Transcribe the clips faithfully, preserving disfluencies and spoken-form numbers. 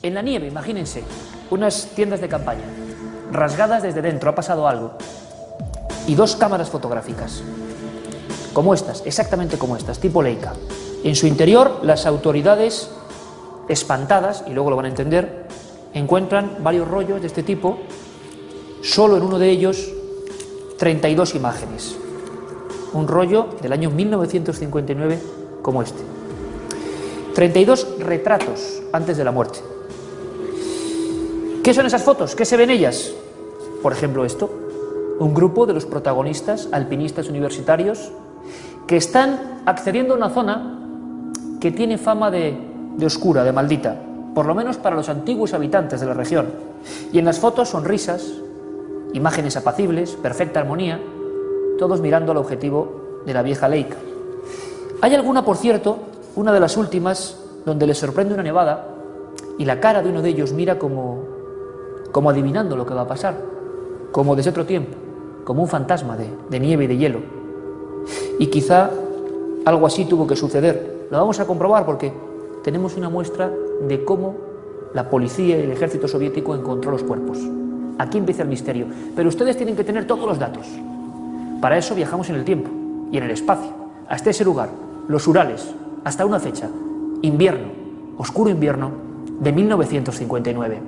En la nieve, imagínense, unas tiendas de campaña, rasgadas desde dentro, ha pasado algo, y dos cámaras fotográficas, como estas, exactamente como estas, tipo Leica. En su interior, las autoridades, espantadas, y luego lo van a entender, encuentran varios rollos de este tipo, solo en uno de ellos, treinta y dos imágenes. Un rollo del año mil novecientos cincuenta y nueve como este. treinta y dos retratos antes de la muerte. ¿Qué son esas fotos? ¿Qué se ven ellas? Por ejemplo, esto. Un grupo de los protagonistas, alpinistas universitarios, que están accediendo a una zona que tiene fama de, de oscura, de maldita, por lo menos para los antiguos habitantes de la región. Y en las fotos sonrisas, imágenes apacibles, perfecta armonía, todos mirando al objetivo de la vieja Leica. Hay alguna, por cierto, una de las últimas, donde les sorprende una nevada y la cara de uno de ellos mira como, como adivinando lo que va a pasar, como desde otro tiempo, como un fantasma de, de nieve y de hielo. Y quizá algo así tuvo que suceder. Lo vamos a comprobar porque tenemos una muestra de cómo la policía y el ejército soviético encontró los cuerpos. Aquí empieza el misterio, pero ustedes tienen que tener todos los datos. Para eso viajamos en el tiempo y en el espacio, hasta ese lugar, los Urales, hasta una fecha, invierno, oscuro invierno de mil novecientos cincuenta y nueve.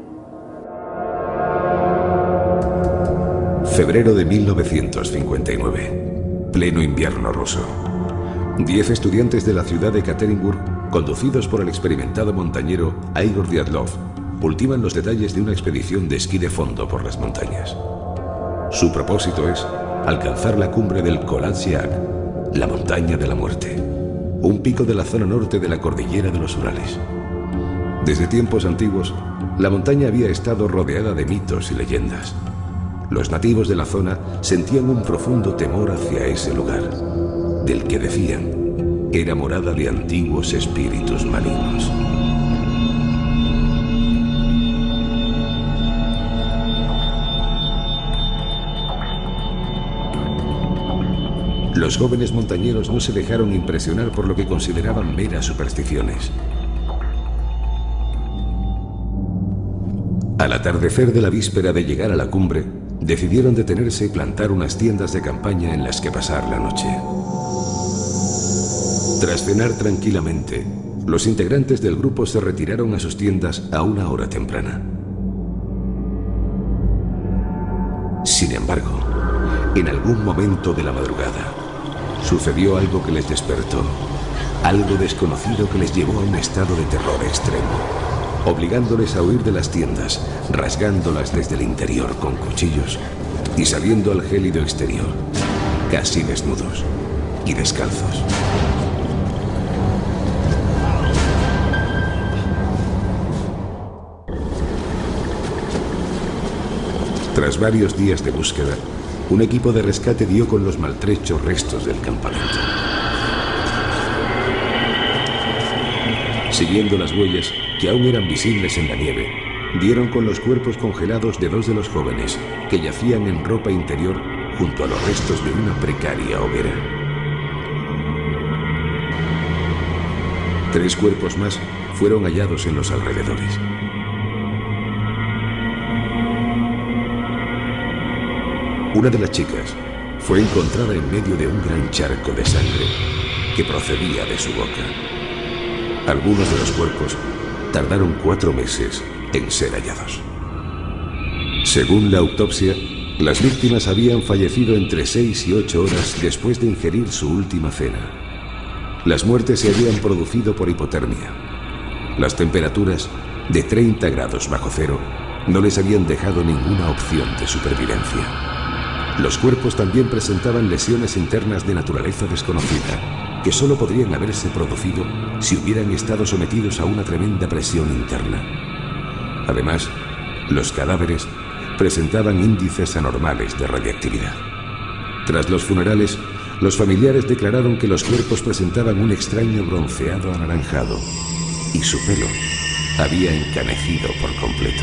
Febrero de mil novecientos cincuenta y nueve, pleno invierno ruso. Diez estudiantes de la ciudad de Ekaterinburg, conducidos por el experimentado montañero Igor Diatlov, ultiman los detalles de una expedición de esquí de fondo por las montañas. Su propósito es alcanzar la cumbre del Kolatziak, la montaña de la muerte, un pico de la zona norte de la cordillera de los Urales. Desde tiempos antiguos, la montaña había estado rodeada de mitos y leyendas. Los nativos de la zona sentían un profundo temor hacia ese lugar, del que decían era morada de antiguos espíritus malignos. Los jóvenes montañeros no se dejaron impresionar por lo que consideraban meras supersticiones. Al atardecer de la víspera de llegar a la cumbre, decidieron detenerse y plantar unas tiendas de campaña en las que pasar la noche. Tras cenar tranquilamente, los integrantes del grupo se retiraron a sus tiendas a una hora temprana. Sin embargo, en algún momento de la madrugada, sucedió algo que les despertó, algo desconocido que les llevó a un estado de terror extremo, obligándoles a huir de las tiendas, rasgándolas desde el interior con cuchillos y saliendo al gélido exterior, casi desnudos y descalzos. Tras varios días de búsqueda, un equipo de rescate dio con los maltrechos restos del campamento. Siguiendo las huellas, que aún eran visibles en la nieve, dieron con los cuerpos congelados de dos de los jóvenes que yacían en ropa interior junto a los restos de una precaria hoguera. Tres cuerpos más fueron hallados en los alrededores. Una de las chicas fue encontrada en medio de un gran charco de sangre que procedía de su boca. Algunos de los cuerpos tardaron cuatro meses en ser hallados. Según la autopsia, las víctimas habían fallecido entre seis y ocho horas después de ingerir su última cena. Las muertes se habían producido por hipotermia. Las temperaturas de treinta grados bajo cero no les habían dejado ninguna opción de supervivencia. Los cuerpos también presentaban lesiones internas de naturaleza desconocida, que solo podrían haberse producido si hubieran estado sometidos a una tremenda presión interna. Además, los cadáveres presentaban índices anormales de radiactividad. Tras los funerales, los familiares declararon que los cuerpos presentaban un extraño bronceado anaranjado y su pelo había encanecido por completo.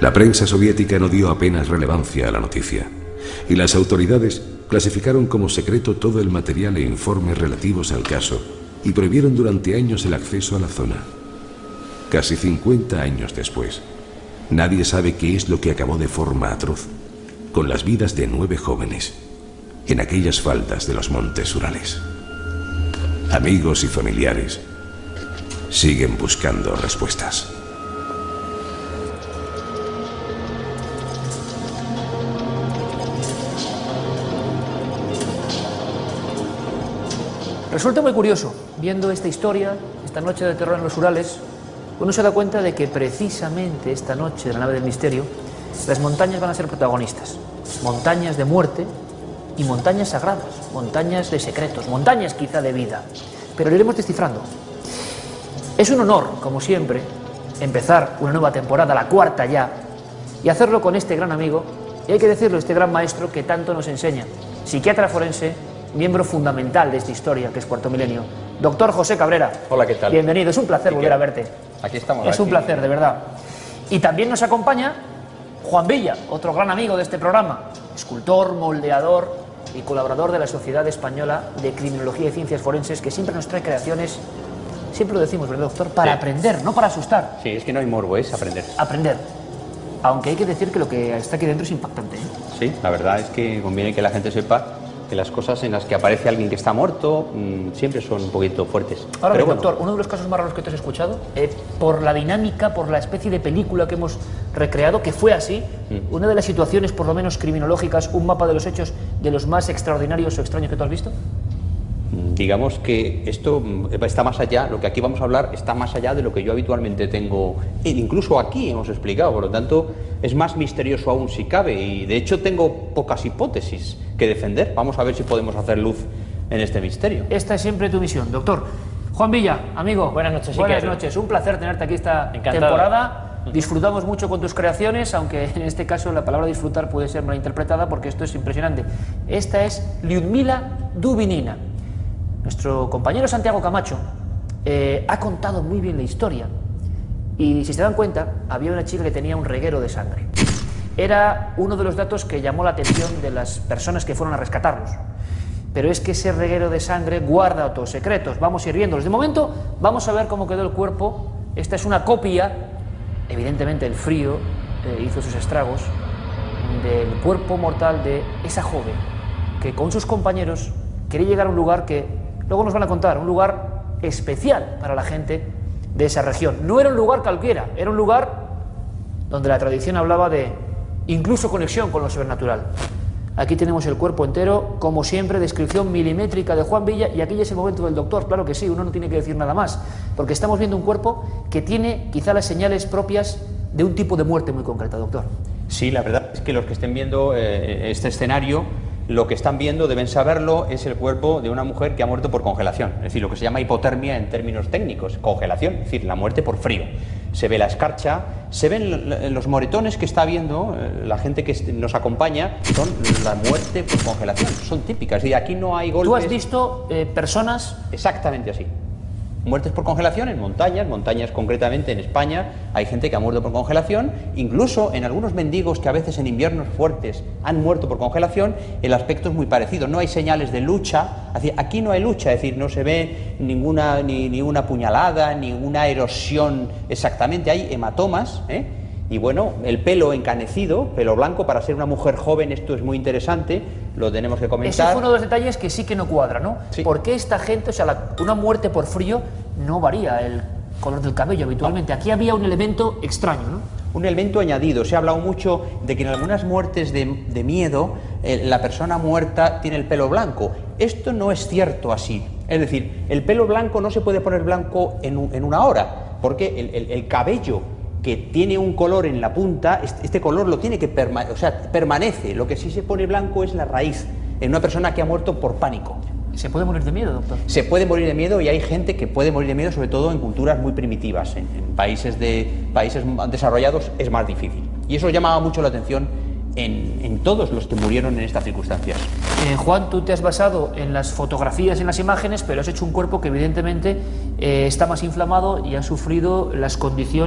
La prensa soviética no dio apenas relevancia a la noticia, y las autoridades clasificaron como secreto todo el material e informes relativos al caso y prohibieron durante años el acceso a la zona. Casi cincuenta años después, nadie sabe qué es lo que acabó de forma atroz con las vidas de nueve jóvenes en aquellas faldas de los montes Urales. Amigos y familiares siguen buscando respuestas. Resulta muy curioso, viendo esta historia, esta noche de terror en los Urales, uno se da cuenta de que precisamente esta noche de la nave del misterio, las montañas van a ser protagonistas. Montañas de muerte y montañas sagradas, montañas de secretos, montañas quizá de vida. Pero lo iremos descifrando. Es un honor, como siempre, empezar una nueva temporada, la cuarta ya, y hacerlo con este gran amigo, y hay que decirlo, este gran maestro que tanto nos enseña, psiquiatra forense, miembro fundamental de esta historia que es Cuarto Milenio, doctor José Cabrera. Hola, ¿qué tal? Bienvenido, es un placer volver a verte. Aquí estamos. Es aquí. un placer, de verdad. Y también nos acompaña Juan Villa, otro gran amigo de este programa, escultor, moldeador y colaborador de la Sociedad Española de Criminología y Ciencias Forenses, que siempre nos trae creaciones, siempre lo decimos, ¿verdad, doctor? Para sí. aprender, no para asustar. Sí, es que no hay morbo, es aprender. Aprender. Aunque hay que decir que lo que está aquí dentro es impactante, ¿eh? Sí, la verdad es que conviene que la gente sepa que las cosas en las que aparece alguien que está muerto mmm, siempre son un poquito fuertes. Ahora, Pero bien, doctor, bueno. uno de los casos más raros que te has escuchado, eh, por la dinámica, por la especie de película que hemos recreado, que fue así, mm. una de las situaciones, por lo menos criminológicas, un mapa de los hechos de los más extraordinarios o extraños que tú has visto. Digamos que esto está más allá, lo que aquí vamos a hablar está más allá de lo que yo habitualmente tengo, incluso aquí hemos explicado, por lo tanto es más misterioso aún si cabe, y de hecho tengo pocas hipótesis que defender. Vamos a ver si podemos hacer luz en este misterio. Esta es siempre tu misión, doctor. Juan Villa, amigo. Buenas noches. Buenas Iker. noches, un placer tenerte aquí esta Encantado. temporada. Disfrutamos mucho con tus creaciones, aunque en este caso la palabra disfrutar puede ser malinterpretada porque esto es impresionante. Esta es Lyudmila Dubinina. Nuestro compañero Santiago Camacho eh, ha contado muy bien la historia y si se dan cuenta había una chica que tenía un reguero de sangre. Era uno de los datos que llamó la atención de las personas que fueron a rescatarlos. Pero es que ese reguero de sangre guarda otros secretos. Vamos a ir viéndolos. De momento vamos a ver cómo quedó el cuerpo. Esta es una copia, evidentemente el frío eh, hizo sus estragos, del cuerpo mortal de esa joven que con sus compañeros quería llegar a un lugar que luego nos van a contar, un lugar especial para la gente de esa región. No era un lugar cualquiera, era un lugar donde la tradición hablaba de incluso conexión con lo sobrenatural. Aquí tenemos el cuerpo entero, como siempre, descripción milimétrica de Juan Villa, y aquí ya es el momento del doctor. Claro que sí, uno no tiene que decir nada más, porque estamos viendo un cuerpo que tiene quizá las señales propias de un tipo de muerte muy concreta, doctor. Sí, la verdad es que los que estén viendo eh, este escenario, lo que están viendo, deben saberlo, es el cuerpo de una mujer que ha muerto por congelación, es decir, lo que se llama hipotermia en términos técnicos, congelación, es decir, la muerte por frío. Se ve la escarcha, se ven los moretones que está viendo la gente que nos acompaña, son la muerte por congelación, son típicas, y aquí no hay golpes. ¿Tú has visto eh, personas? Exactamente así. Muertes por congelación en montañas, montañas concretamente en España, hay gente que ha muerto por congelación, incluso en algunos mendigos que a veces en inviernos fuertes han muerto por congelación, el aspecto es muy parecido, no hay señales de lucha, aquí no hay lucha, es decir, no se ve ninguna, ni, ni una puñalada, ni una erosión exactamente, hay hematomas, ¿eh? Y bueno, el pelo encanecido, pelo blanco, para ser una mujer joven esto es muy interesante, lo tenemos que comentar. Ese fue uno de los detalles que sí que no cuadra, ¿no? Sí. ¿Por qué esta gente, o sea, la, una muerte por frío no varía el color del cabello habitualmente? Aquí había un elemento extraño, ¿no? Un elemento añadido. Se ha hablado mucho de que en algunas muertes de, de miedo eh, la persona muerta tiene el pelo blanco. Esto no es cierto así. Es decir, el pelo blanco no se puede poner blanco en, un, en una hora, porque el, el, el cabello que tiene un color en la punta, este, este color lo tiene que perma o sea, permanece. Lo que sí se pone blanco es la raíz, en una persona que ha muerto por pánico. ¿Se puede morir de miedo, doctor? Se puede morir de miedo, y hay gente que puede morir de miedo, sobre todo en culturas muy primitivas. En, en países, de, países desarrollados es más difícil. Y eso llamaba mucho la atención en, en todos los que murieron en estas circunstancias. Eh, Juan, tú te has basado en las fotografías, en las imágenes, pero has hecho un cuerpo que evidentemente eh, está más inflamado y ha sufrido las condiciones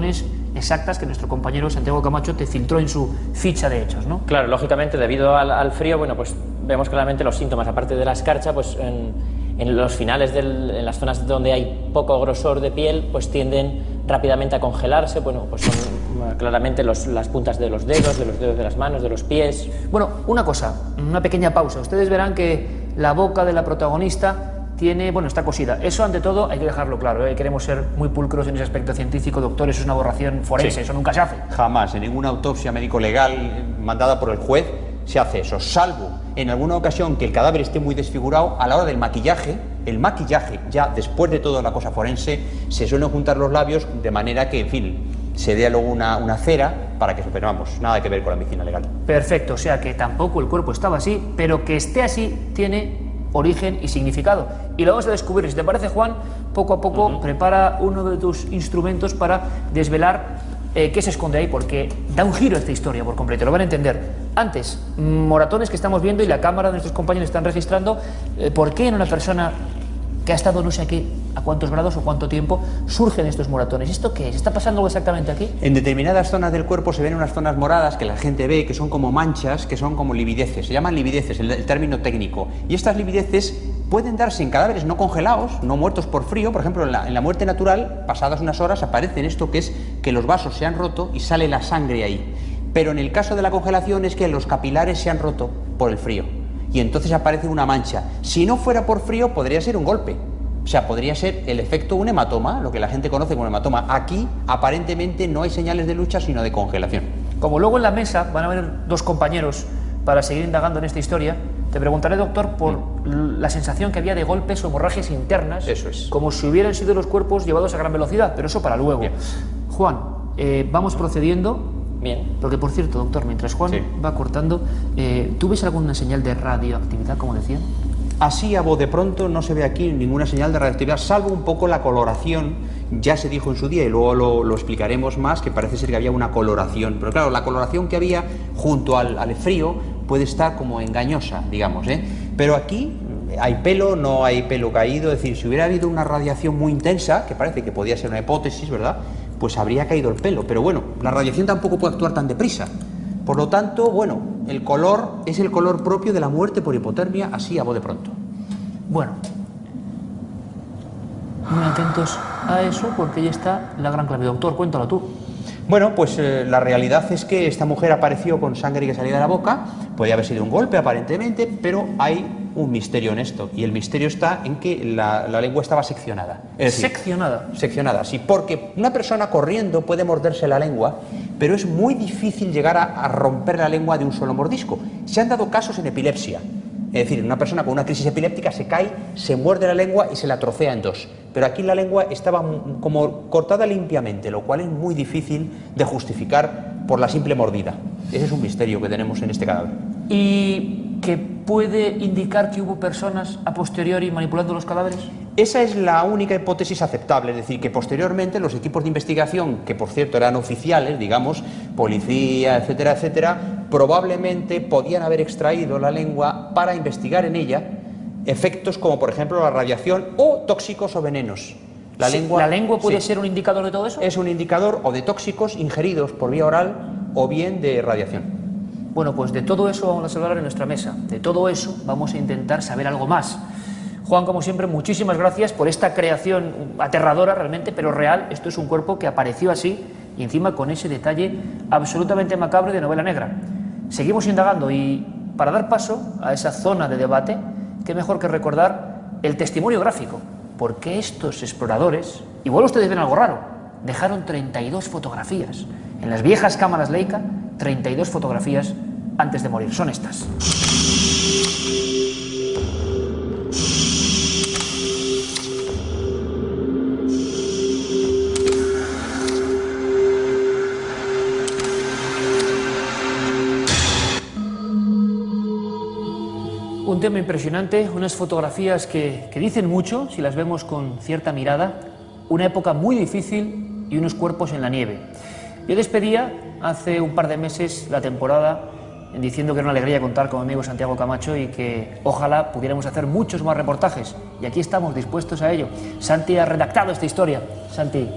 exactas que nuestro compañero Santiago Camacho te filtró en su ficha de hechos, ¿no? Claro, lógicamente, debido al, al frío, bueno, pues vemos claramente los síntomas, aparte de la escarcha, pues en, en los finales, del, en las zonas donde hay poco grosor de piel, pues tienden rápidamente a congelarse, bueno, pues son claramente los, las puntas de los dedos, de los dedos de las manos, de los pies. Bueno, una cosa, una pequeña pausa. Ustedes verán que la boca de la protagonista tiene, bueno, está cosida. Eso, ante todo, hay que dejarlo claro, ¿eh? Queremos ser muy pulcros en ese aspecto científico, doctor, eso es una aberración forense, sí. Eso nunca se hace. Jamás, en ninguna autopsia médico-legal mandada por el juez se hace eso, salvo en alguna ocasión que el cadáver esté muy desfigurado. A la hora del maquillaje, el maquillaje, ya después de toda la cosa forense, se suelen juntar los labios de manera que, en fin, se dé luego una, una cera para que, pero vamos, nada que ver con la medicina legal. Perfecto, o sea que tampoco el cuerpo estaba así, pero que esté así tiene origen y significado. Y lo vamos a descubrir. Si te parece, Juan, poco a poco uh-huh. prepara uno de tus instrumentos para desvelar eh, qué se esconde ahí, porque da un giro a esta historia por completo, lo van a entender. Antes, moratones que estamos viendo y la cámara de nuestros compañeros están registrando eh, por qué en una persona que ha estado no sé aquí a cuántos grados o cuánto tiempo surgen estos moratones. ¿Esto qué es? ¿Está pasando algo exactamente aquí? En determinadas zonas del cuerpo se ven unas zonas moradas que la gente ve, que son como manchas, que son como livideces. Se llaman livideces, el, el término técnico. Y estas livideces pueden darse en cadáveres no congelados, no muertos por frío. Por ejemplo, en la, en la muerte natural, pasadas unas horas, aparece esto que es que los vasos se han roto y sale la sangre ahí. Pero en el caso de la congelación es que los capilares se han roto por el frío. Y entonces aparece una mancha. Si no fuera por frío, podría ser un golpe. O sea, podría ser el efecto un hematoma, lo que la gente conoce como hematoma. Aquí, aparentemente, no hay señales de lucha, sino de congelación. Como luego en la mesa van a haber dos compañeros para seguir indagando en esta historia, te preguntaré, doctor, por mm. la sensación que había de golpes o hemorragias internas. Eso es. Como si hubieran sido los cuerpos llevados a gran velocidad, pero eso para luego. Bien. Juan, eh, vamos procediendo. Bien. Porque, por cierto, doctor, mientras Juan sí. va cortando, eh, ¿tú ves alguna señal de radioactividad, como decían? Así, a voz de pronto, no se ve aquí ninguna señal de radioactividad, salvo un poco la coloración. Ya se dijo en su día, y luego lo, lo explicaremos más, que parece ser que había una coloración. Pero claro, la coloración que había junto al, al frío puede estar como engañosa, digamos, ¿eh? Pero aquí hay pelo, no hay pelo caído. Es decir, si hubiera habido una radiación muy intensa, que parece que podía ser una hipótesis, ¿verdad?, pues habría caído el pelo. Pero bueno, la radiación tampoco puede actuar tan deprisa. Por lo tanto, bueno, el color es el color propio de la muerte por hipotermia, así a voz de pronto. Bueno, muy atentos a eso, porque ya está la gran clave. Doctor, cuéntalo tú. Bueno, pues eh, la realidad es que esta mujer apareció con sangre que salía de la boca. Podía haber sido un golpe, aparentemente, pero hay un misterio en esto. Y el misterio está en que la, la lengua estaba seccionada. Es decir, ¿seccionada? Seccionada, sí, porque una persona corriendo puede morderse la lengua, pero es muy difícil llegar a, a romper la lengua de un solo mordisco. Se han dado casos en epilepsia. Es decir, una persona con una crisis epiléptica se cae, se muerde la lengua y se la trocea en dos. Pero aquí la lengua estaba como cortada limpiamente, lo cual es muy difícil de justificar por la simple mordida. Ese es un misterio que tenemos en este cadáver. ¿Y que puede indicar que hubo personas a posteriori manipulando los cadáveres? Esa es la única hipótesis aceptable, es decir, que posteriormente los equipos de investigación, que por cierto eran oficiales, digamos, policía, etcétera, etcétera, probablemente podían haber extraído la lengua para investigar en ella efectos como, por ejemplo, la radiación o tóxicos o venenos. La, sí, lengua, ¿La lengua puede sí. ser un indicador de todo eso? Es un indicador o de tóxicos ingeridos por vía oral o bien de radiación. Bueno, pues de todo eso vamos a hablar en nuestra mesa. De todo eso vamos a intentar saber algo más. Juan, como siempre, muchísimas gracias por esta creación aterradora realmente, pero real. Esto es un cuerpo que apareció así y encima con ese detalle absolutamente macabro de novela negra. Seguimos indagando y para dar paso a esa zona de debate, qué mejor que recordar el testimonio gráfico. Porque estos exploradores, igual ustedes ven algo raro, dejaron treinta y dos fotografías. En las viejas cámaras Leica, treinta y dos fotografías antes de morir. Son estas. Un tema impresionante, unas fotografías que, que dicen mucho, si las vemos con cierta mirada, una época muy difícil y unos cuerpos en la nieve. Yo despedía hace un par de meses la temporada diciendo que era una alegría contar con mi amigo Santiago Camacho y que ojalá pudiéramos hacer muchos más reportajes. Y aquí estamos dispuestos a ello. Santi ha redactado esta historia. Santi,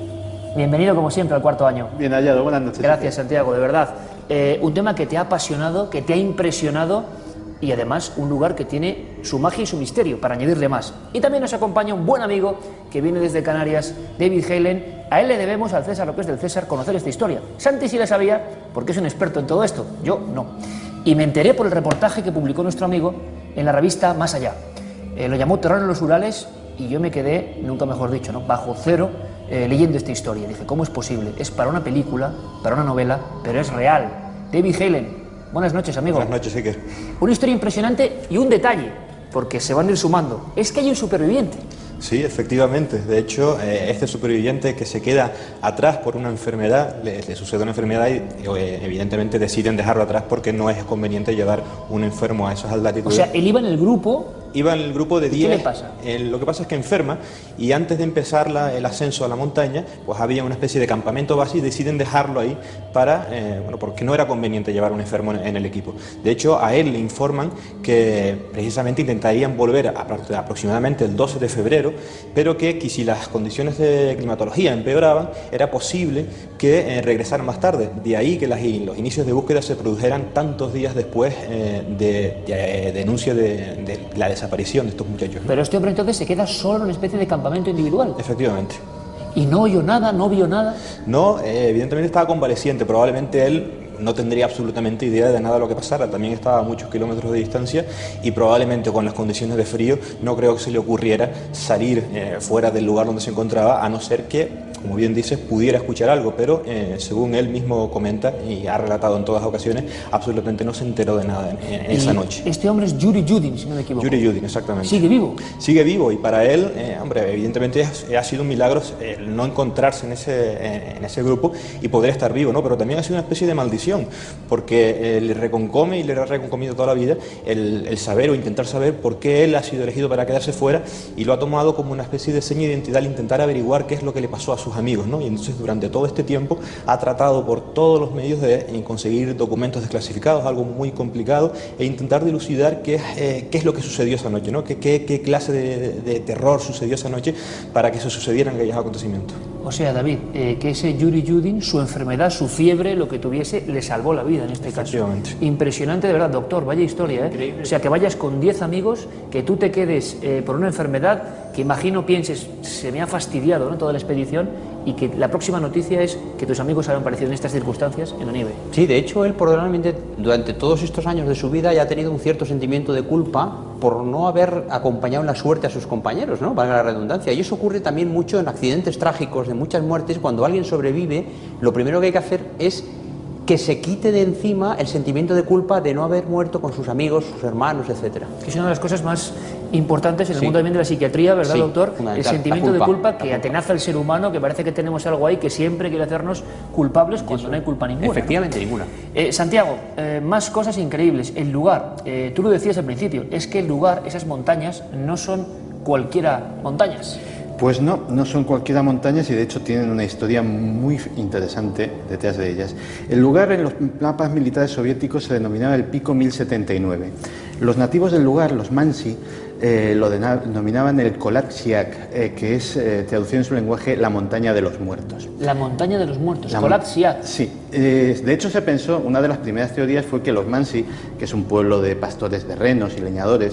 Bienvenido como siempre al cuarto año. Bien hallado, buenas noches. Gracias, Santiago, de verdad. Eh, un tema que te ha apasionado, que te ha impresionado y además un lugar que tiene su magia y su misterio, para añadirle más. Y también nos acompaña un buen amigo que viene desde Canarias, David Halen. A él le debemos, al César lo que es del César, conocer esta historia. Santi sí la sabía porque es un experto en todo esto, yo no. Y me enteré por el reportaje que publicó nuestro amigo en la revista Más Allá. Eh, lo llamó Terror en los Urales y yo me quedé, nunca mejor dicho, ¿no?, bajo cero, eh, leyendo esta historia. Dije, ¿cómo es posible? Es para una película, para una novela, pero es real. David Halen, buenas noches, amigo. Buenas noches, Iker. Una historia impresionante y un detalle, porque se van a ir sumando. Es que hay un superviviente. Sí, efectivamente. De hecho, eh, este superviviente que se queda atrás por una enfermedad, le, le sucede una enfermedad y eh, evidentemente deciden dejarlo atrás porque no es conveniente llevar un enfermo a esas latitudes. O sea, él iba en el grupo... Iba en el grupo de diez. ¿Qué le pasa? Eh, lo que pasa es que enferma y antes de empezar la, el ascenso a la montaña, pues había una especie de campamento base y deciden dejarlo ahí para, eh, bueno, porque no era conveniente llevar un enfermo en, en el equipo. De hecho, a él le informan que precisamente intentarían volver a, a, aproximadamente el doce de febrero, pero que, que si las condiciones de climatología empeoraban, era posible que eh, regresaran más tarde. De ahí que las, los inicios de búsqueda se produjeran tantos días después eh, de, de eh, denuncia de, de la desaparición de estos muchachos, ¿no? Pero este hombre entonces se queda solo en una especie de campamento individual. Efectivamente. ¿Y no oyó nada, no vio nada? No, eh, evidentemente estaba convaleciente, probablemente él no tendría absolutamente idea de nada de lo que pasara, también estaba a muchos kilómetros de distancia y probablemente con las condiciones de frío no creo que se le ocurriera salir eh, fuera del lugar donde se encontraba, a no ser que, como bien dices, pudiera escuchar algo, pero eh, según él mismo comenta y ha relatado en todas ocasiones, absolutamente no se enteró de nada en, en esa noche. Este hombre es Yuri Yudin, si no me equivoco. Yuri Yudin, exactamente. ¿Sigue vivo? Sigue vivo y para él, eh, hombre, evidentemente ha, ha sido un milagro eh, no encontrarse en ese, en, en ese grupo y poder estar vivo, ¿no? Pero también ha sido una especie de maldición, porque eh, le reconcome y le ha reconcomido toda la vida el, el saber o intentar saber por qué él ha sido elegido para quedarse fuera y lo ha tomado como una especie de seña de identidad al intentar averiguar qué es lo que le pasó a sus amigos, ¿no? Y entonces durante todo este tiempo ha tratado por todos los medios de eh, conseguir documentos desclasificados, algo muy complicado, e intentar dilucidar qué, eh, qué es lo que sucedió esa noche, ¿no? Qué, qué, qué clase de, de terror sucedió esa noche para que se sucedieran aquellos acontecimientos. O sea, David, eh, que ese Yuri Yudin, su enfermedad, su fiebre, lo que tuviese, le salvó la vida en este caso. Impresionante, de verdad, doctor, vaya historia, ¿eh? Increíble. O sea, que vayas con diez amigos, que tú te quedes eh, por una enfermedad, que imagino pienses, se me ha fastidiado, ¿no?, toda la expedición, y que la próxima noticia es que tus amigos hayan aparecido en estas circunstancias en la nieve. Sí, de hecho, él probablemente durante todos estos años de su vida ya ha tenido un cierto sentimiento de culpa por no haber acompañado en la suerte a sus compañeros, ¿no?, valga la redundancia. Y eso ocurre también mucho en accidentes trágicos, de muchas muertes. Cuando alguien sobrevive, lo primero que hay que hacer es que se quite de encima el sentimiento de culpa de no haber muerto con sus amigos, sus hermanos, etcétera. Que es una de las cosas más importantes en el sí. mundo también de la psiquiatría, ¿verdad, sí, doctor? El sentimiento culpa, de culpa que atenaza al ser humano, que parece que tenemos algo ahí que siempre quiere hacernos culpables cuando Eso. no hay culpa ninguna. Efectivamente, ¿no? ninguna. Eh, Santiago, eh, más cosas increíbles. El lugar, eh, tú lo decías al principio, es que el lugar, esas montañas, no son cualquiera montañas. Pues no, no son cualquiera montañas y de hecho tienen una historia muy interesante detrás de ellas. El lugar en los mapas militares soviéticos se denominaba el Pico mil setenta y nueve. Los nativos del lugar, los Mansi, eh, lo denominaban el Kolatsiak, eh, que es, eh, traducido en su lenguaje, la montaña de los muertos. La montaña de los muertos, Kolatsiak. Sí, eh, de hecho se pensó, una de las primeras teorías fue que los Mansi, que es un pueblo de pastores de renos y leñadores,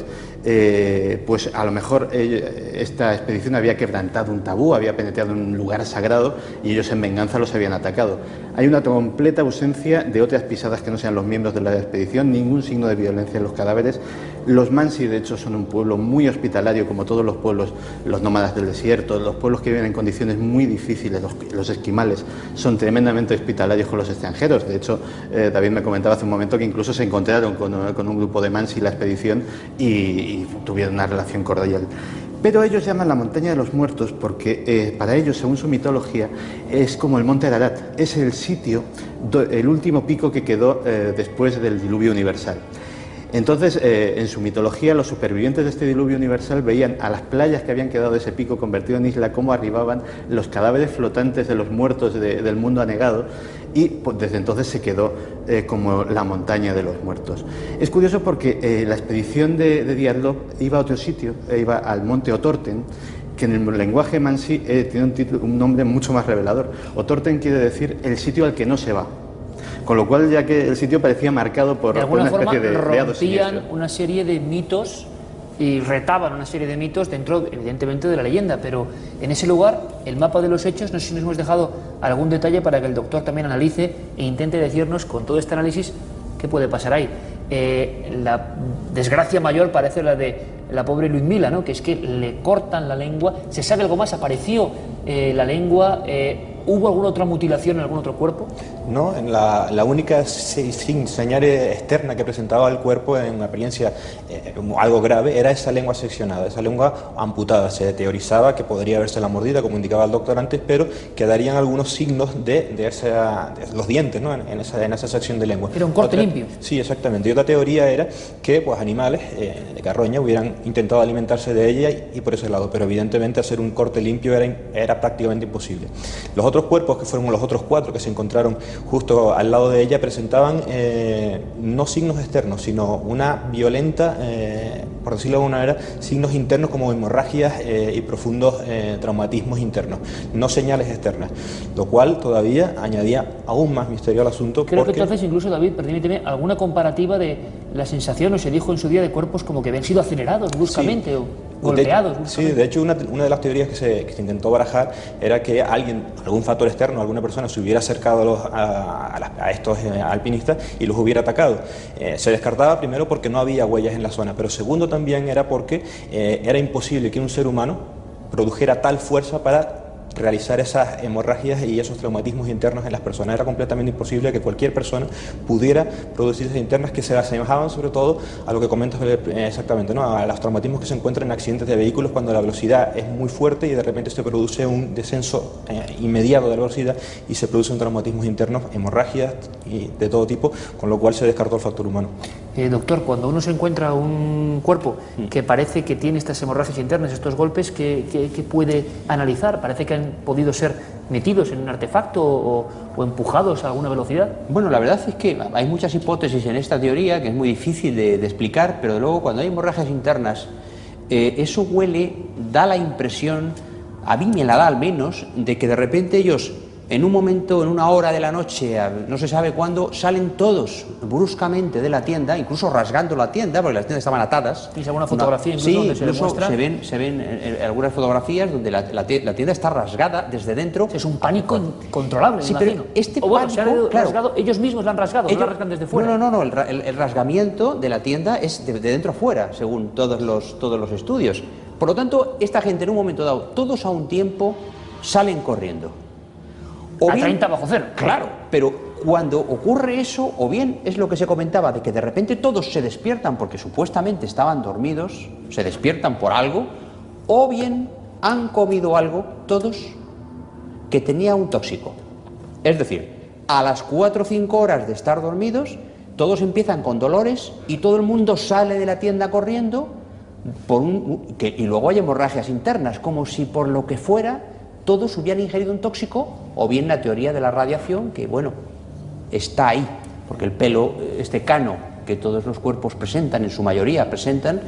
eh, pues a lo mejor eh, esta expedición había quebrantado un tabú, había penetrado en un lugar sagrado y ellos en venganza los habían atacado. Hay una completa ausencia de otras pisadas que no sean los miembros de la expedición, ningún signo de violencia en los cadáveres. Los Mansi, de hecho, son un pueblo muy hospitalario, como todos los pueblos, los nómadas del desierto, los pueblos que viven en condiciones muy difíciles, los, los esquimales, son tremendamente hospitalarios con los extranjeros. De hecho, eh, David me comentaba hace un momento que incluso se encontraron con, con un grupo de Mansi la expedición y, y tuvieron una relación cordial. Pero ellos llaman la montaña de los muertos porque eh, para ellos, según su mitología, es como el monte Ararat, es el sitio, do, el último pico que quedó eh, después del diluvio universal. Entonces, eh, en su mitología, los supervivientes de este diluvio universal veían a las playas que habían quedado de ese pico convertido en isla cómo arribaban los cadáveres flotantes de los muertos de, del mundo anegado y pues, desde entonces se quedó eh, como la montaña de los muertos. Es curioso porque eh, la expedición de, de Diatlov iba a otro sitio, iba al monte Otorten, que en el lenguaje mansi eh, tiene un, título, un nombre mucho más revelador. Otorten quiere decir el sitio al que no se va. Con lo cual, ya que el sitio parecía marcado por, de alguna por una especie forma, de rompían una serie de mitos y retaban una serie de mitos dentro, evidentemente, de la leyenda, pero en ese lugar, el mapa de los hechos, no sé si nos hemos dejado algún detalle para que el doctor también analice e intente decirnos, con todo este análisis, qué puede pasar ahí. Eh, la desgracia mayor parece la de la pobre Ludmila, ¿no? Que es que le cortan la lengua. ¿Se sabe algo más? ¿Apareció eh, la lengua? Eh, ¿Hubo alguna otra mutilación en algún otro cuerpo? No, en la, la única señal externa que presentaba el cuerpo en apariencia eh, algo grave era esa lengua seccionada, esa lengua amputada. Se teorizaba que podría haberse la mordida, como indicaba el doctor antes, pero quedarían algunos signos de, de, esa, de los dientes, ¿no? en, en, esa, en esa sección de lengua. Era un corte otra, limpio. Sí, exactamente. Y otra teoría era que pues, animales eh, de carroña hubieran intentado alimentarse de ella y, y por ese lado, pero evidentemente hacer un corte limpio era, era prácticamente imposible. Los otros cuerpos, que fueron los otros cuatro que se encontraron justo al lado de ella, presentaban eh, no signos externos, sino una violenta, eh, por decirlo de alguna manera, signos internos como hemorragias eh, y profundos eh, traumatismos internos, no señales externas, lo cual todavía añadía aún más misterio al asunto. Creo porque... que entonces incluso, David, permíteme, alguna comparativa de la sensación, o se dijo en su día, de cuerpos como que habían sido acelerados bruscamente, sí, o golpeados de, Sí, de hecho una, una de las teorías que se, que se intentó barajar era que alguien, algún factor externo, alguna persona se hubiera acercado a, los, a, a, a estos eh, alpinistas y los hubiera atacado. Eh, se descartaba primero porque no había huellas en la zona, pero segundo también era porque eh, era imposible que un ser humano produjera tal fuerza para realizar esas hemorragias y esos traumatismos internos en las personas. Era completamente imposible que cualquier persona pudiera producir esas internas que se asemejaban sobre todo a lo que comentas exactamente, ¿no? A los traumatismos que se encuentran en accidentes de vehículos cuando la velocidad es muy fuerte y de repente se produce un descenso eh, inmediato de la velocidad y se producen traumatismos internos, hemorragias y de todo tipo, con lo cual se descartó el factor humano. Eh, doctor, cuando uno se encuentra un cuerpo que parece que tiene estas hemorragias internas, estos golpes, ¿qué, qué, qué puede analizar? Parece que han podido ser metidos en un artefacto o, o empujados a alguna velocidad. Bueno, la verdad es que hay muchas hipótesis en esta teoría que es muy difícil de, de explicar, pero luego cuando hay hemorragias internas, eh, eso huele, da la impresión, a mí me la da al menos, de que de repente ellos, en un momento, en una hora de la noche, no se sabe cuándo, salen todos bruscamente de la tienda, incluso rasgando la tienda, porque las tiendas estaban atadas. ¿Tienes alguna fotografía incluso sí, donde se incluso demuestra? se ven, se ven eh, algunas fotografías donde la, la, la tienda está rasgada desde dentro. Es un pánico incontrolable, sí, me pero imagino. este o bueno, pánico, se han claro, rasgado, ellos mismos la han rasgado, ellos, no la rasgan desde fuera. No, no, no, el, el, el rasgamiento de la tienda es de, de dentro a fuera, según todos los, todos los estudios. Por lo tanto, esta gente en un momento dado, todos a un tiempo, salen corriendo. O a bien, treinta bajo cero. Claro, pero cuando ocurre eso, o bien es lo que se comentaba, de que de repente todos se despiertan porque supuestamente estaban dormidos, se despiertan por algo, o bien han comido algo, todos, que tenía un tóxico. Es decir, a las cuatro o cinco horas de estar dormidos, todos empiezan con dolores y todo el mundo sale de la tienda corriendo, por un, que, y luego hay hemorragias internas, como si por lo que fuera todos hubieran ingerido un tóxico, o bien la teoría de la radiación, que bueno, está ahí, porque el pelo, este cano que todos los cuerpos presentan, en su mayoría presentan,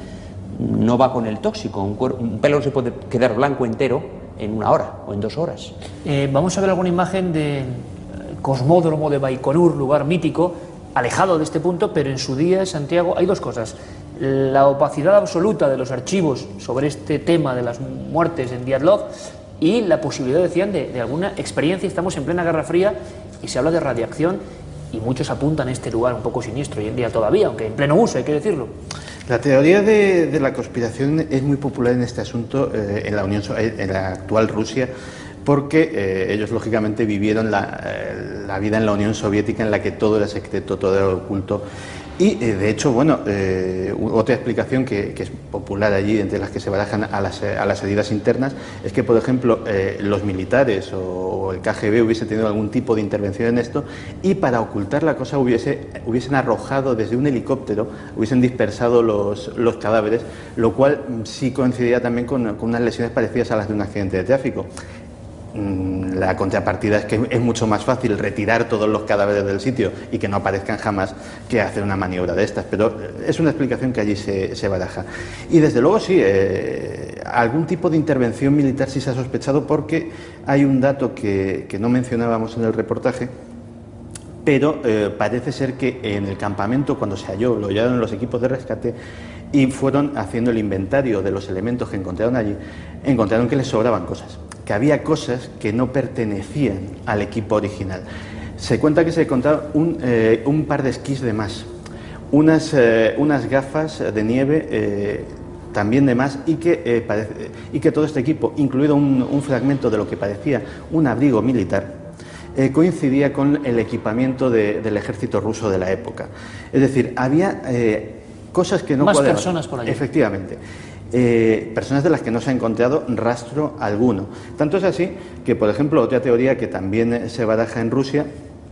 no va con el tóxico. Un, cuerpo, un pelo no se puede quedar blanco entero en una hora o en dos horas. Eh, vamos a ver alguna imagen del cosmódromo de Baikonur, lugar mítico, alejado de este punto, pero en su día, Santiago, hay dos cosas. La opacidad absoluta de los archivos sobre este tema de las muertes en Dyatlov y la posibilidad, decían, de, de alguna experiencia. Estamos en plena Guerra Fría y se habla de radiación y muchos apuntan a este lugar un poco siniestro hoy en día todavía, aunque en pleno uso, hay que decirlo. La teoría de, de la conspiración es muy popular en este asunto eh, en la Unión, en la actual Rusia, porque eh, ellos lógicamente vivieron la, eh, la vida en la Unión Soviética, en la que todo era secreto, todo era oculto. Y eh, de hecho, bueno, eh, otra explicación que, que es popular allí, entre las que se barajan a las, a las heridas internas, es que, por ejemplo, eh, los militares o, o el K G B hubiese tenido algún tipo de intervención en esto y para ocultar la cosa hubiese, hubiesen arrojado desde un helicóptero, hubiesen dispersado los, los cadáveres, lo cual sí coincidía también con, con unas lesiones parecidas a las de un accidente de tráfico. La contrapartida es que es mucho más fácil retirar todos los cadáveres del sitio y que no aparezcan jamás que hacer una maniobra de estas, pero es una explicación que allí se, se baraja. Y desde luego sí, eh, algún tipo de intervención militar sí se ha sospechado, porque hay un dato que, que no mencionábamos en el reportaje, pero eh, parece ser que en el campamento, cuando se halló, lo hallaron los equipos de rescate y fueron haciendo el inventario de los elementos que encontraron allí, encontraron que les sobraban cosas, que había cosas que no pertenecían al equipo original. Se cuenta que se encontraron un, eh, un par de esquís de más, unas, eh, unas gafas de nieve eh, también de más, y que, eh, parece, y que todo este equipo, incluido un, un fragmento de lo que parecía un abrigo militar, eh, coincidía con el equipamiento de, del ejército ruso de la época. Es decir, había eh, cosas que no más cuadraban. Personas por allí. Efectivamente. Eh, personas de las que no se ha encontrado rastro alguno. Tanto es así que, por ejemplo, otra teoría que también se baraja en Rusia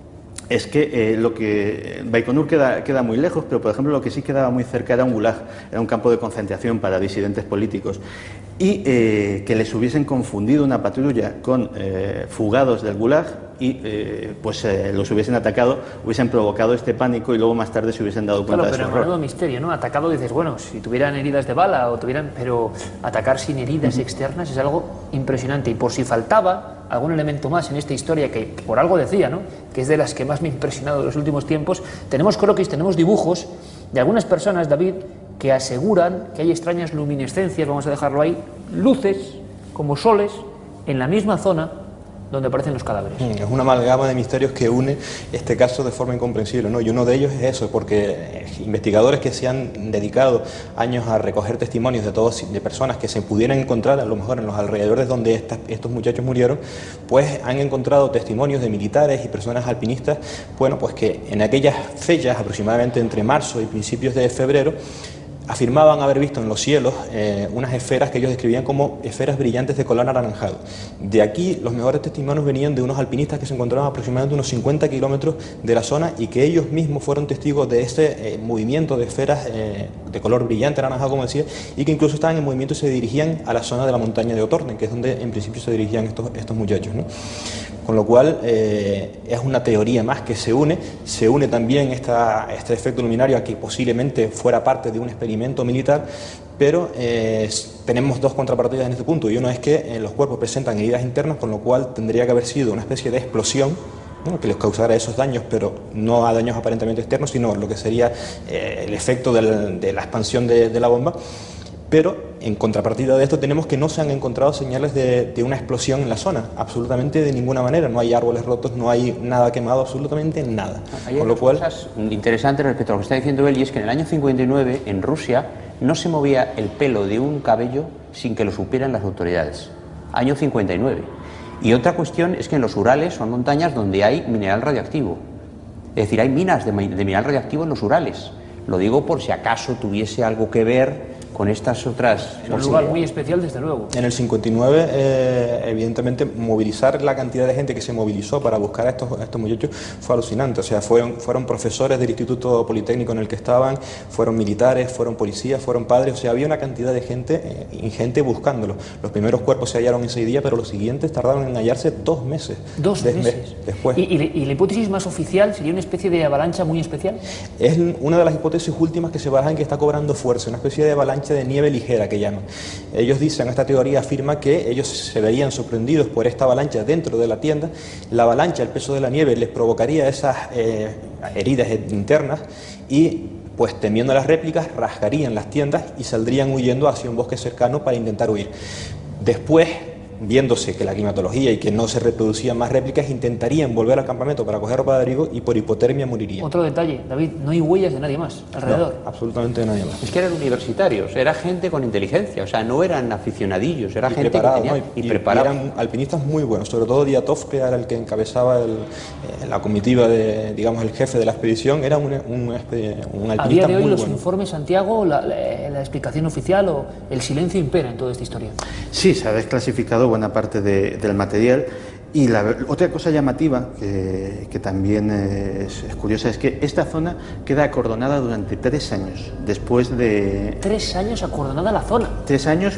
es que eh, lo que Baikonur queda, queda muy lejos, pero por ejemplo lo que sí quedaba muy cerca era un gulag, era un campo de concentración para disidentes políticos, y eh, que les hubiesen confundido una patrulla con eh, fugados del gulag y eh, pues eh, los hubiesen atacado, hubiesen provocado este pánico y luego más tarde se hubiesen dado cuenta claro, de su pero error. menudo misterio, ¿no? Atacado dices, bueno, si tuvieran heridas de bala o tuvieran, pero atacar sin heridas uh-huh. externas es algo impresionante. Y por si faltaba algún elemento más en esta historia, que por algo decía, ¿no?, que es de las que más me ha impresionado en los últimos tiempos, tenemos croquis, tenemos dibujos de algunas personas, David, que aseguran que hay extrañas luminescencias, vamos a dejarlo ahí, luces como soles en la misma zona donde aparecen los cadáveres. Es una amalgama de misterios que une este caso de forma incomprensible, ¿no? Y uno de ellos es eso, porque investigadores que se han dedicado años a recoger testimonios de todos, de personas que se pudieran encontrar a lo mejor en los alrededores donde estas, estos muchachos murieron, pues han encontrado testimonios de militares y personas alpinistas, bueno, pues que en aquellas fechas, aproximadamente entre marzo y principios de febrero, afirmaban haber visto en los cielos eh, unas esferas que ellos describían como esferas brillantes de color anaranjado. De aquí los mejores testimonios venían de unos alpinistas que se encontraban aproximadamente unos cincuenta kilómetros de la zona y que ellos mismos fueron testigos de ese eh, movimiento de esferas eh, de color brillante anaranjado, como decía, y que incluso estaban en movimiento y se dirigían a la zona de la montaña de Otorne, que es donde en principio se dirigían estos, estos muchachos, ¿no? Con lo cual eh, es una teoría más que se une, se une también esta, este efecto luminario a que posiblemente fuera parte de un experimento militar, pero eh, tenemos dos contrapartidas en este punto, y uno es que eh, los cuerpos presentan heridas internas, con lo cual tendría que haber sido una especie de explosión, ¿no?, que les causara esos daños, pero no a daños aparentemente externos, sino lo que sería eh, el efecto del, de la expansión de, de la bomba. Pero en contrapartida de esto tenemos que no se han encontrado señales de, de una explosión en la zona, absolutamente de ninguna manera. No hay árboles rotos, no hay nada quemado, absolutamente nada. Hay Con lo cual, cosas interesantes respecto a lo que está diciendo él, y es que en el año cincuenta y nueve en Rusia no se movía el pelo de un cabello sin que lo supieran las autoridades. Año cincuenta y nueve. Y otra cuestión es que en los Urales son montañas donde hay mineral radioactivo. Es decir, hay minas de, de mineral radioactivo en los Urales. Lo digo por si acaso tuviese algo que ver con estas otras... Es un lugar muy especial, desde luego. En el cincuenta y nueve, eh, evidentemente, movilizar la cantidad de gente que se movilizó para buscar a estos, a estos muchachos fue alucinante. O sea, fueron, fueron profesores del Instituto Politécnico en el que estaban, fueron militares, fueron policías, fueron padres. O sea, había una cantidad de gente eh, ingente buscándolos. Los primeros cuerpos se hallaron ese día, pero los siguientes tardaron en hallarse dos meses. Dos de, meses. Después. ¿Y, y, y la hipótesis más oficial sería una especie de avalancha muy especial? Es una de las hipótesis últimas que se barajan, que está cobrando fuerza, una especie de avalancha de nieve ligera que llaman. Ellos dicen, esta teoría afirma que ellos se verían sorprendidos por esta avalancha dentro de la tienda. La avalancha, el peso de la nieve, les provocaría esas eh, heridas internas y, pues temiendo las réplicas, rasgarían las tiendas y saldrían huyendo hacia un bosque cercano para intentar huir. Después, viéndose que la climatología y que no se reproducían más réplicas, intentarían volver al campamento para coger ropa de abrigo y por hipotermia morirían. Otro detalle, David, no hay huellas de nadie más alrededor. No, absolutamente de nadie más. Es que eran universitarios, era gente con inteligencia, o sea, no eran aficionadillos, era y gente preparado, que tenía... ¿no? y, y, y preparado. Eran alpinistas muy buenos, sobre todo Diatov, que era el que encabezaba el, eh, la comitiva, de, digamos, el jefe de la expedición, era un, un, un alpinista muy bueno. A día de hoy los informes, Santiago, la, la, la explicación oficial o el silencio impera en toda esta historia. Sí, se ha desclasificado buena parte de del material, y la otra cosa llamativa que, que también es, es curiosa es que esta zona queda acordonada durante tres años después de... Tres años acordonada la zona. Tres años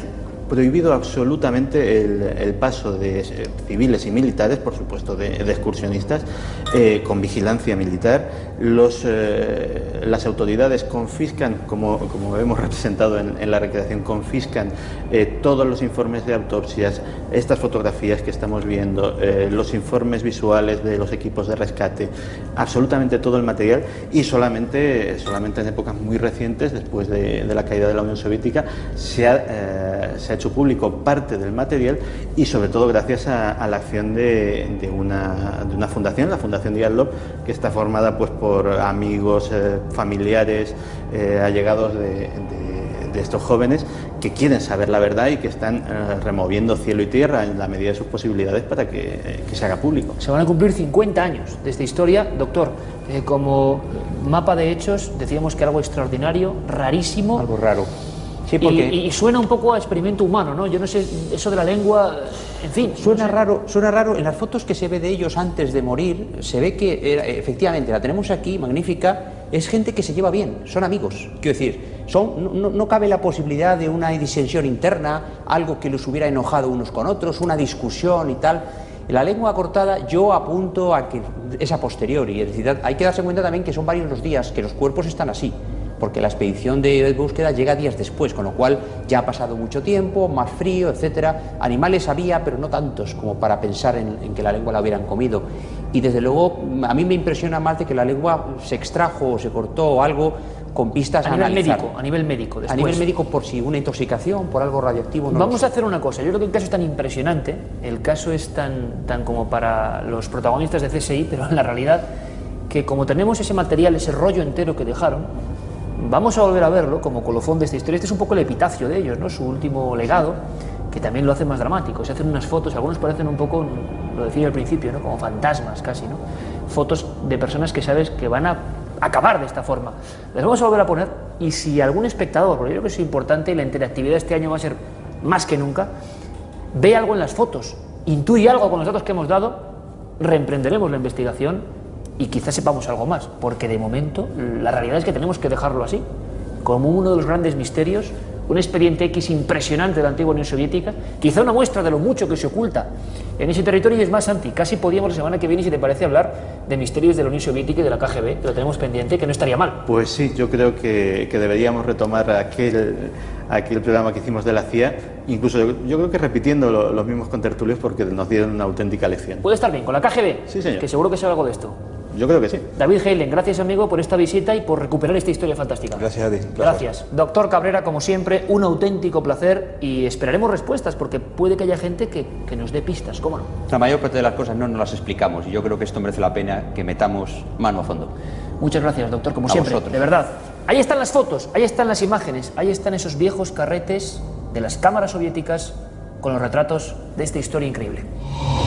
prohibido absolutamente el, el paso de eh, civiles y militares, por supuesto de, de excursionistas, eh, con vigilancia militar. Los, eh, las autoridades confiscan, como, como hemos representado en, en la recreación, confiscan eh, todos los informes de autopsias, estas fotografías que estamos viendo, eh, los informes visuales de los equipos de rescate, absolutamente todo el material, y solamente, solamente en épocas muy recientes, después de, de la caída de la Unión Soviética, se ha, eh, se ha hecho público parte del material, y sobre todo gracias a, a la acción de, de, una, de una fundación, la Fundación Diatlov, que está formada pues por amigos, eh, familiares, eh, allegados de, de, de estos jóvenes que quieren saber la verdad y que están eh, removiendo cielo y tierra en la medida de sus posibilidades para que, eh, que se haga público. Se van a cumplir cincuenta años de esta historia. Doctor, eh, como mapa de hechos decíamos que algo extraordinario, rarísimo. Algo raro. Sí, porque... y, y suena un poco a experimento humano, ¿no? Yo no sé, eso de la lengua, en fin. Suena no sé. raro, suena raro. En las fotos que se ve de ellos antes de morir, se ve que era, efectivamente, la tenemos aquí, magnífica, es gente que se lleva bien, son amigos. Quiero decir, son, no, no cabe la posibilidad de una disensión interna, algo que los hubiera enojado unos con otros, una discusión y tal. La lengua cortada, yo apunto a que es a posteriori, es decir, hay que darse cuenta también que son varios los días que los cuerpos están así, porque la expedición de búsqueda llega días después, con lo cual ya ha pasado mucho tiempo, más frío, etcétera. Animales había, pero no tantos como para pensar en, en que la lengua la hubieran comido. Y desde luego, a mí me impresiona más de que la lengua se extrajo o se cortó o algo con pistas a, a nivel analizar. médico, a nivel médico, después. A nivel médico, por si una intoxicación, por algo radioactivo. No Vamos a hacer una cosa. Yo creo que el caso es tan impresionante, el caso es tan, tan como para los protagonistas de C S I, pero en la realidad que como tenemos ese material, ese rollo entero que dejaron, vamos a volver a verlo como colofón de esta historia. Este es un poco el epitafio de ellos, ¿no? Su último legado, que también lo hace más dramático. Se hacen unas fotos, algunos parecen un poco, lo decía al principio, ¿no? Como fantasmas casi, ¿no? Fotos de personas que sabes que van a acabar de esta forma. Les vamos a volver a poner, y si algún espectador, porque yo creo que es importante y la interactividad este año va a ser más que nunca, ve algo en las fotos, intuye algo con los datos que hemos dado, reemprenderemos la investigación y quizás sepamos algo más, porque de momento la realidad es que tenemos que dejarlo así, como uno de los grandes misterios, un expediente X impresionante de la antigua Unión Soviética, quizá una muestra de lo mucho que se oculta en ese territorio. Y es más, Santi, casi podíamos la semana que viene, si te parece, hablar de misterios de la Unión Soviética y de la K G B, que lo tenemos pendiente, que no estaría mal. Pues sí, yo creo que, que deberíamos retomar aquel, aquel programa que hicimos de la C I A, incluso yo, yo creo que repitiendo lo, los mismos contertulios, porque nos dieron una auténtica lección. Puede estar bien, con la K G B, sí, señor, que seguro que sabe algo de esto. Yo creo que sí. David Heilen, gracias amigo por esta visita y por recuperar esta historia fantástica. Gracias a ti. Gracias. Doctor Cabrera, como siempre, un auténtico placer, y esperaremos respuestas, porque puede que haya gente que, que nos dé pistas, ¿cómo no? La mayor parte de las cosas no nos las explicamos, y yo creo que esto merece la pena que metamos mano a fondo. Muchas gracias, doctor, como A siempre, vosotros. de verdad. Ahí están las fotos, ahí están las imágenes, ahí están esos viejos carretes de las cámaras soviéticas con los retratos de esta historia increíble.